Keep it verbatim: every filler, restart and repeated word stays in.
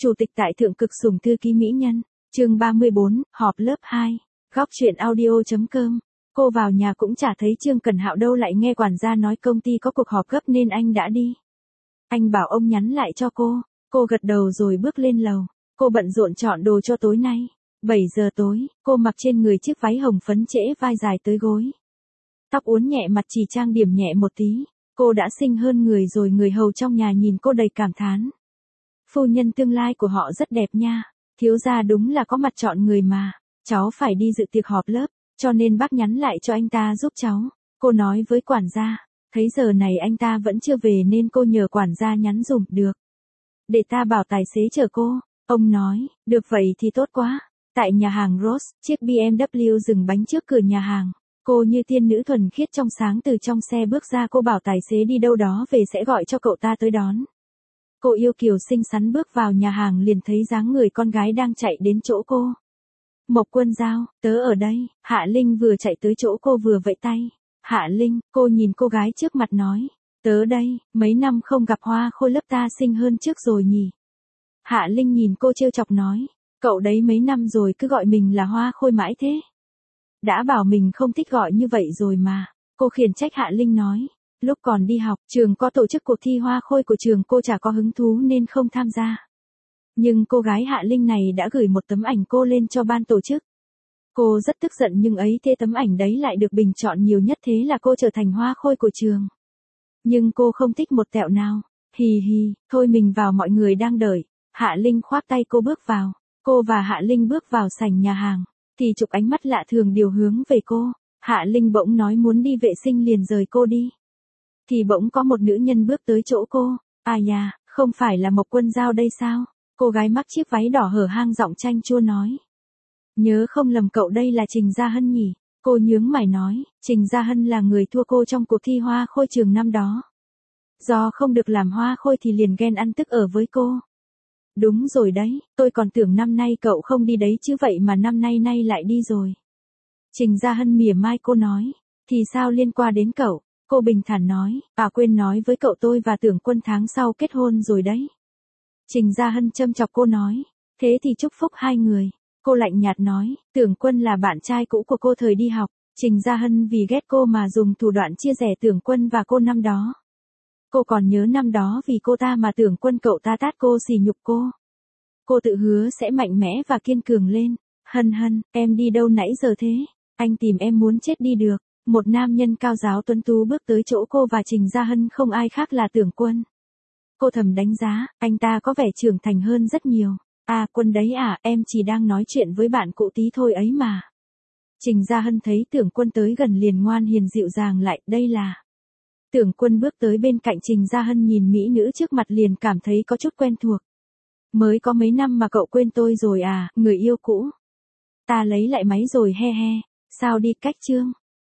Chủ tịch tại thượng cực sủng thư ký mỹ nhân. Chương ba mươi bốn, họp lớp hai. Góc truyện audio chấm com. Cô vào nhà cũng chả thấy Trương Cẩn Hạo đâu, lại nghe quản gia nói công ty có cuộc họp gấp nên anh đã đi. Anh bảo ông nhắn lại cho cô. Cô gật đầu rồi bước lên lầu. Cô bận rộn chọn đồ cho tối nay. bảy giờ tối, cô mặc trên người chiếc váy hồng phấn trễ vai dài tới gối. Tóc uốn nhẹ, mặt chỉ trang điểm nhẹ một tí. Cô đã xinh hơn người rồi, người hầu trong nhà nhìn cô đầy cảm thán. Phu nhân tương lai của họ rất đẹp nha. Thiếu gia đúng là có mặt chọn người mà. Cháu phải đi dự tiệc họp lớp, cho nên bác nhắn lại cho anh ta giúp cháu. Cô nói với quản gia. Thấy giờ này anh ta vẫn chưa về nên cô nhờ quản gia nhắn dùm. Được. Để ta bảo tài xế chở cô. Ông nói, được vậy thì tốt quá. Tại nhà hàng Rose, chiếc bê em vê dừng bánh trước cửa nhà hàng. Cô như tiên nữ thuần khiết trong sáng từ trong xe bước ra. Cô bảo tài xế đi đâu đó về sẽ gọi cho cậu ta tới đón. Cô yêu kiều xinh xắn bước vào nhà hàng liền thấy dáng người con gái đang chạy đến chỗ cô. Mộc Quân Giao, tớ ở đây. Hạ Linh vừa chạy tới chỗ cô vừa vẫy tay. Hạ Linh, cô nhìn cô gái trước mặt nói. Tớ đây, mấy năm không gặp Hoa Khôi lớp ta xinh hơn trước rồi nhỉ. Hạ Linh nhìn cô trêu chọc nói. Cậu đấy mấy năm rồi cứ gọi mình là Hoa Khôi mãi thế. Đã bảo mình không thích gọi như vậy rồi mà. Cô khiển trách Hạ Linh nói. Lúc còn đi học, trường có tổ chức cuộc thi Hoa Khôi của trường, cô chả có hứng thú nên không tham gia. Nhưng cô gái Hạ Linh này đã gửi một tấm ảnh cô lên cho ban tổ chức. Cô rất tức giận nhưng ấy thế tấm ảnh đấy lại được bình chọn nhiều nhất, thế là cô trở thành Hoa Khôi của trường. Nhưng cô không thích một tẹo nào. Hì hì, thôi mình vào, mọi người đang đợi. Hạ Linh khoác tay cô bước vào. Cô và Hạ Linh bước vào sảnh nhà hàng. Thì chụp ánh mắt lạ thường điều hướng về cô. Hạ Linh bỗng nói muốn đi vệ sinh liền rời cô đi. Thì bỗng có một nữ nhân bước tới chỗ cô. À da, không phải là Mộc Quân Giao đây sao? Cô gái mắc chiếc váy đỏ hở hang giọng chanh chua nói. Nhớ không lầm cậu đây là Trình Gia Hân nhỉ? Cô nhướng mày nói, Trình Gia Hân là người thua cô trong cuộc thi Hoa Khôi trường năm đó. Do không được làm Hoa Khôi thì liền ghen ăn tức ở với cô. Đúng rồi đấy, tôi còn tưởng năm nay cậu không đi đấy chứ, vậy mà năm nay nay lại đi rồi. Trình Gia Hân mỉa mai cô nói, thì sao liên quan đến cậu? Cô bình thản nói, à quên nói với cậu tôi và Tưởng Quân tháng sau kết hôn rồi đấy. Trình Gia Hân châm chọc cô nói, thế thì chúc phúc hai người. Cô lạnh nhạt nói, Tưởng Quân là bạn trai cũ của cô thời đi học. Trình Gia Hân vì ghét cô mà dùng thủ đoạn chia rẽ Tưởng Quân và cô năm đó. Cô còn nhớ năm đó vì cô ta mà Tưởng Quân cậu ta tát cô, sỉ nhục cô. Cô tự hứa sẽ mạnh mẽ và kiên cường lên. Hân Hân, em đi đâu nãy giờ thế? Anh tìm em muốn chết đi được. Một nam nhân cao giáo tuấn tú bước tới chỗ cô và Trình Gia Hân, không ai khác là Tưởng Quân. Cô thầm đánh giá, anh ta có vẻ trưởng thành hơn rất nhiều. À Quân đấy à, em chỉ đang nói chuyện với bạn cũ tí thôi ấy mà. Trình Gia Hân thấy Tưởng Quân tới gần liền ngoan hiền dịu dàng lại, đây là. Tưởng Quân bước tới bên cạnh Trình Gia Hân, nhìn mỹ nữ trước mặt liền cảm thấy có chút quen thuộc. Mới có mấy năm mà cậu quên tôi rồi à, người yêu cũ. Ta lấy lại máy rồi he he, sao đi cách Trương?